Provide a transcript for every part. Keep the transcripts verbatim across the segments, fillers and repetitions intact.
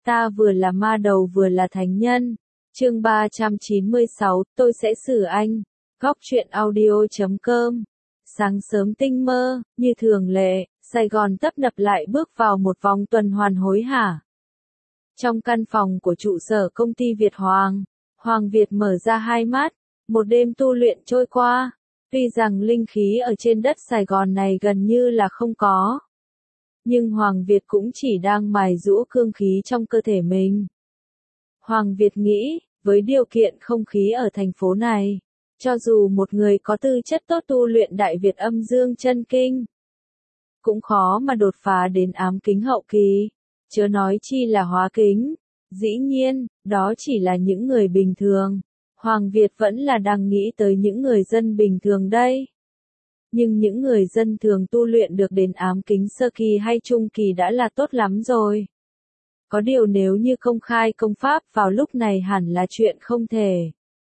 Ta vừa là ma đầu vừa là thánh nhân. Chương ba trăm chín mươi sáu, tôi sẽ xử anh. Góc truyện audio chấm com. Sáng sớm tinh mơ, như thường lệ, Sài Gòn tấp nập lại bước vào một vòng tuần hoàn hối hả. Trong căn phòng của trụ sở công ty Việt Hoàng, Hoàng Việt mở ra hai mắt, một đêm tu luyện trôi qua. Tuy rằng linh khí ở trên đất Sài Gòn này gần như là không có, nhưng Hoàng Việt cũng chỉ đang mài giũa cương khí trong cơ thể mình. Hoàng Việt nghĩ, với điều kiện không khí ở thành phố này, cho dù một người có tư chất tốt tu luyện Đại Việt Âm Dương Chân Kinh, cũng khó mà đột phá đến ám kính hậu kỳ, chớ nói chi là hóa kính. Dĩ nhiên, đó chỉ là những người bình thường. Hoàng Việt vẫn là đang nghĩ tới những người dân bình thường đây. Nhưng những người dân thường tu luyện được đến ám kính sơ kỳ hay trung kỳ đã là tốt lắm rồi. Có điều nếu như công khai công pháp vào lúc này hẳn là chuyện không thể.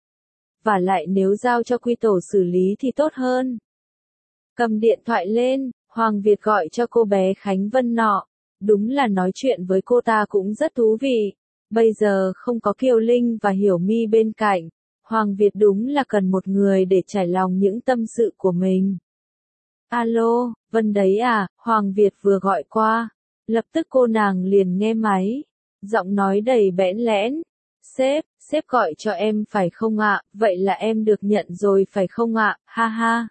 Và lại nếu giao cho quy tổ xử lý thì tốt hơn. Cầm điện thoại lên, Hoàng Việt gọi cho cô bé Khánh Vân nọ. Đúng là nói chuyện với cô ta cũng rất thú vị. Bây giờ không có Kiều Linh và Hiểu My bên cạnh. Hoàng Việt đúng là cần một người để trải lòng những tâm sự của mình. Alo, Vân đấy à, Hoàng Việt vừa gọi qua. Lập tức cô nàng liền nghe máy. Giọng nói đầy bẽn lẽn. Sếp, sếp gọi cho em phải không ạ, vậy là em được nhận rồi phải không ạ, ha ha.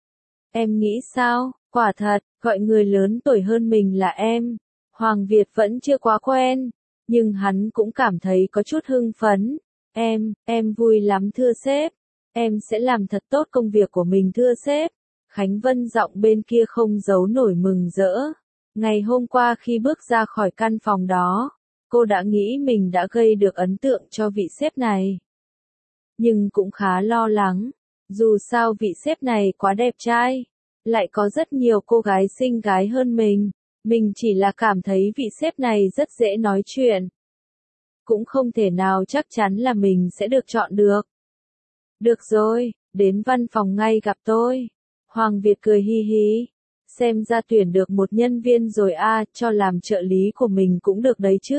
Em nghĩ sao, quả thật, gọi người lớn tuổi hơn mình là em. Hoàng Việt vẫn chưa quá quen, nhưng hắn cũng cảm thấy có chút hưng phấn. Em, em vui lắm thưa sếp. Em sẽ làm thật tốt công việc của mình thưa sếp. Khánh Vân giọng bên kia không giấu nổi mừng rỡ. Ngày hôm qua khi bước ra khỏi căn phòng đó, cô đã nghĩ mình đã gây được ấn tượng cho vị sếp này. Nhưng cũng khá lo lắng. Dù sao vị sếp này quá đẹp trai. Lại có rất nhiều cô gái xinh gái hơn mình. Mình chỉ là cảm thấy vị sếp này rất dễ nói chuyện. Cũng không thể nào chắc chắn là mình sẽ được chọn được. Được rồi, đến văn phòng ngay gặp tôi. Hoàng Việt cười hi hi. Xem ra tuyển được một nhân viên rồi a, cho làm trợ lý của mình cũng được đấy chứ.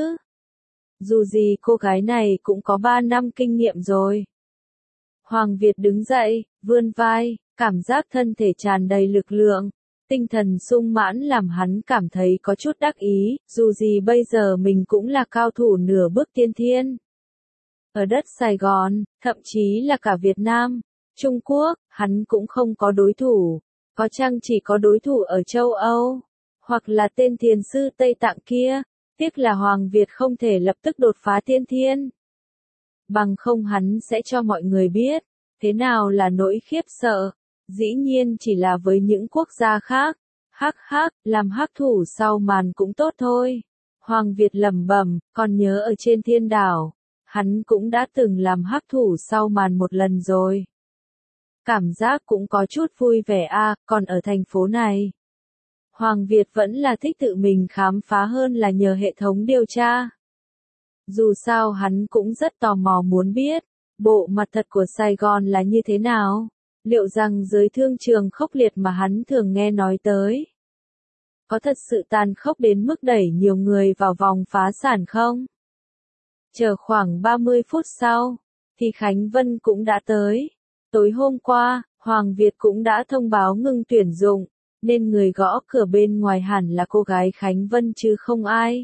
Dù gì cô gái này cũng có ba năm kinh nghiệm rồi. Hoàng Việt đứng dậy, vươn vai, cảm giác thân thể tràn đầy lực lượng. Tinh thần sung mãn làm hắn cảm thấy có chút đắc ý, dù gì bây giờ mình cũng là cao thủ nửa bước tiên thiên. Ở đất Sài Gòn, thậm chí là cả Việt Nam, Trung Quốc, hắn cũng không có đối thủ. Có chăng chỉ có đối thủ ở châu Âu, hoặc là tên thiền sư Tây Tạng kia. Tiếc là Hoàng Việt không thể lập tức đột phá tiên thiên. Bằng không hắn sẽ cho mọi người biết, thế nào là nỗi khiếp sợ. Dĩ nhiên chỉ là với những quốc gia khác. Hắc hắc, làm hắc thủ sau màn cũng tốt thôi. Hoàng Việt lẩm bẩm, còn nhớ ở trên thiên đảo, hắn cũng đã từng làm hắc thủ sau màn một lần rồi. Cảm giác cũng có chút vui vẻ a, còn ở thành phố này, Hoàng Việt vẫn là thích tự mình khám phá hơn là nhờ hệ thống điều tra. Dù sao hắn cũng rất tò mò muốn biết, bộ mặt thật của Sài Gòn là như thế nào. Liệu rằng giới thương trường khốc liệt mà hắn thường nghe nói tới, có thật sự tàn khốc đến mức đẩy nhiều người vào vòng phá sản không? Chờ khoảng ba mươi phút sau, thì Khánh Vân cũng đã tới. Tối hôm qua, Hoàng Việt cũng đã thông báo ngừng tuyển dụng, nên người gõ cửa bên ngoài hẳn là cô gái Khánh Vân chứ không ai.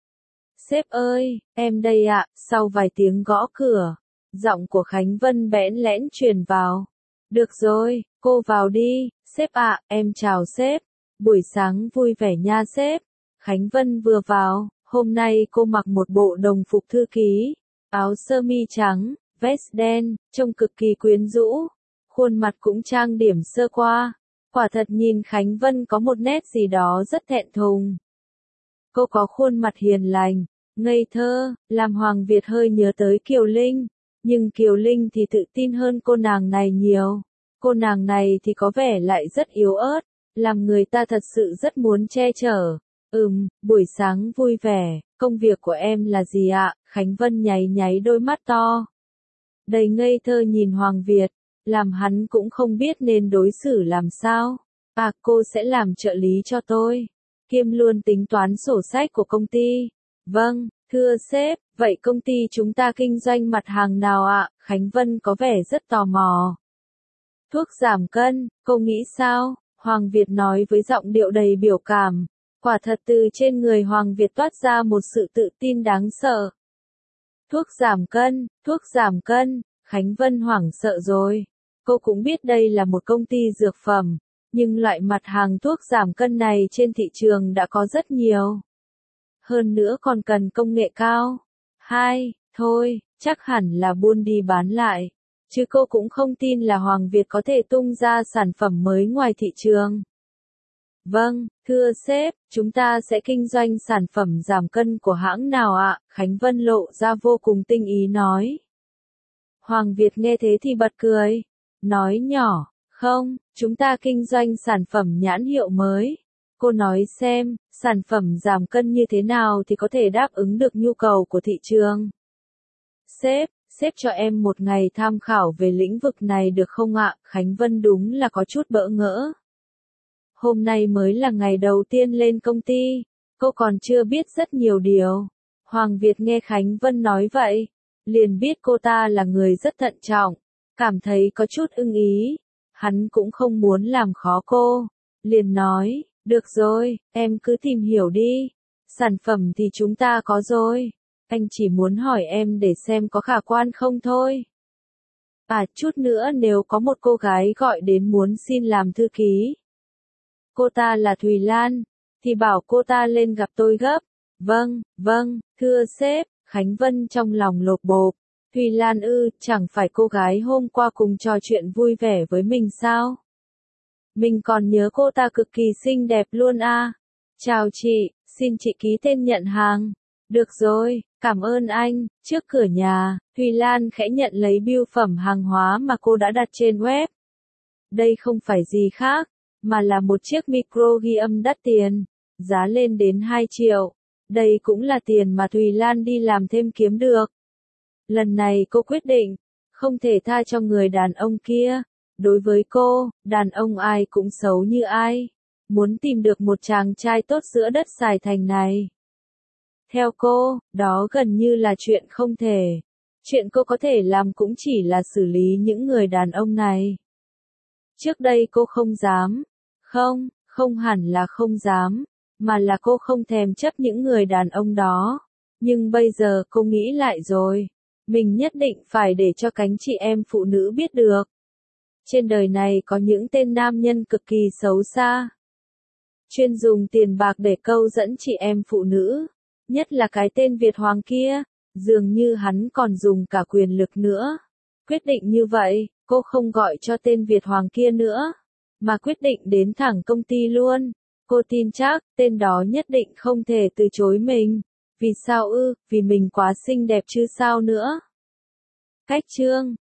Sếp ơi, em đây ạ, sau vài tiếng gõ cửa, giọng của Khánh Vân bẽn lẽn truyền vào. Được rồi, cô vào đi, sếp ạ, em chào sếp. Buổi sáng vui vẻ nha sếp. Khánh Vân vừa vào, hôm nay cô mặc một bộ đồng phục thư ký, áo sơ mi trắng, vest đen, trông cực kỳ quyến rũ. Khuôn mặt cũng trang điểm sơ qua. Quả thật nhìn Khánh Vân có một nét gì đó rất thẹn thùng. Cô có khuôn mặt hiền lành, ngây thơ, làm Hoàng Việt hơi nhớ tới Kiều Linh. Nhưng Kiều Linh thì tự tin hơn cô nàng này nhiều. Cô nàng này thì có vẻ lại rất yếu ớt, làm người ta thật sự rất muốn che chở. Ừm, buổi sáng vui vẻ, công việc của em là gì ạ? Khánh Vân nháy nháy đôi mắt to. Đầy ngây thơ nhìn Hoàng Việt, làm hắn cũng không biết nên đối xử làm sao. À, cô sẽ làm trợ lý cho tôi, kiêm luôn tính toán sổ sách của công ty. Vâng, Thưa sếp, vậy công ty chúng ta kinh doanh mặt hàng nào ạ? Khánh Vân có vẻ rất tò mò. Thuốc giảm cân, cô nghĩ sao? Hoàng Việt nói với giọng điệu đầy biểu cảm. Quả thật từ trên người Hoàng Việt toát ra một sự tự tin đáng sợ. Thuốc giảm cân, thuốc giảm cân, Khánh Vân hoảng sợ rồi. Cô cũng biết đây là một công ty dược phẩm, nhưng loại mặt hàng thuốc giảm cân này trên thị trường đã có rất nhiều. Hơn nữa còn cần công nghệ cao. Hai, thôi, chắc hẳn là buôn đi bán lại. Chứ cô cũng không tin là Hoàng Việt có thể tung ra sản phẩm mới ngoài thị trường. Vâng, thưa sếp, chúng ta sẽ kinh doanh sản phẩm giảm cân của hãng nào ạ? Khánh Vân lộ ra vô cùng tinh ý nói. Hoàng Việt nghe thế thì bật cười. Nói nhỏ, không, chúng ta kinh doanh sản phẩm nhãn hiệu mới. Cô nói xem, sản phẩm giảm cân như thế nào thì có thể đáp ứng được nhu cầu của thị trường. Sếp, sếp cho em một ngày tham khảo về lĩnh vực này được không ạ? Khánh Vân đúng là có chút bỡ ngỡ. Hôm nay mới là ngày đầu tiên lên công ty, cô còn chưa biết rất nhiều điều. Hoàng Việt nghe Khánh Vân nói vậy, liền biết cô ta là người rất thận trọng, cảm thấy có chút ưng ý. Hắn cũng không muốn làm khó cô, liền nói, được rồi, em cứ tìm hiểu đi. Sản phẩm thì chúng ta có rồi, anh chỉ muốn hỏi em để xem có khả quan không thôi. À chút nữa nếu có một cô gái gọi đến muốn xin làm thư ký. Cô ta là Thùy Lan, thì bảo cô ta lên gặp tôi gấp. Vâng, vâng, thưa sếp, Khánh Vân trong lòng lột bột. Thùy Lan ư, chẳng phải cô gái hôm qua cùng trò chuyện vui vẻ với mình sao? Mình còn nhớ cô ta cực kỳ xinh đẹp luôn à. Chào chị, xin chị ký tên nhận hàng. Được rồi, cảm ơn anh. Trước cửa nhà, Thùy Lan khẽ nhận lấy bưu phẩm hàng hóa mà cô đã đặt trên web. Đây không phải gì khác, mà là một chiếc micro ghi âm đắt tiền, giá lên đến hai triệu. Đây cũng là tiền mà Thùy Lan đi làm thêm kiếm được. Lần này cô quyết định, không thể tha cho người đàn ông kia. Đối với cô, đàn ông ai cũng xấu như ai. Muốn tìm được một chàng trai tốt giữa đất Sài Thành này. Theo cô, đó gần như là chuyện không thể. Chuyện cô có thể làm cũng chỉ là xử lý những người đàn ông này. Trước đây cô không dám. Không, không hẳn là không dám, mà là cô không thèm chấp những người đàn ông đó. Nhưng bây giờ cô nghĩ lại rồi. Mình nhất định phải để cho cánh chị em phụ nữ biết được. Trên đời này có những tên nam nhân cực kỳ xấu xa. Chuyên dùng tiền bạc để câu dẫn chị em phụ nữ. Nhất là cái tên Việt Hoàng kia. Dường như hắn còn dùng cả quyền lực nữa. Quyết định như vậy, cô không gọi cho tên Việt Hoàng kia nữa. Mà quyết định đến thẳng công ty luôn. Cô tin chắc, tên đó nhất định không thể từ chối mình. Vì sao ư? Vì mình quá xinh đẹp chứ sao nữa. Cách chương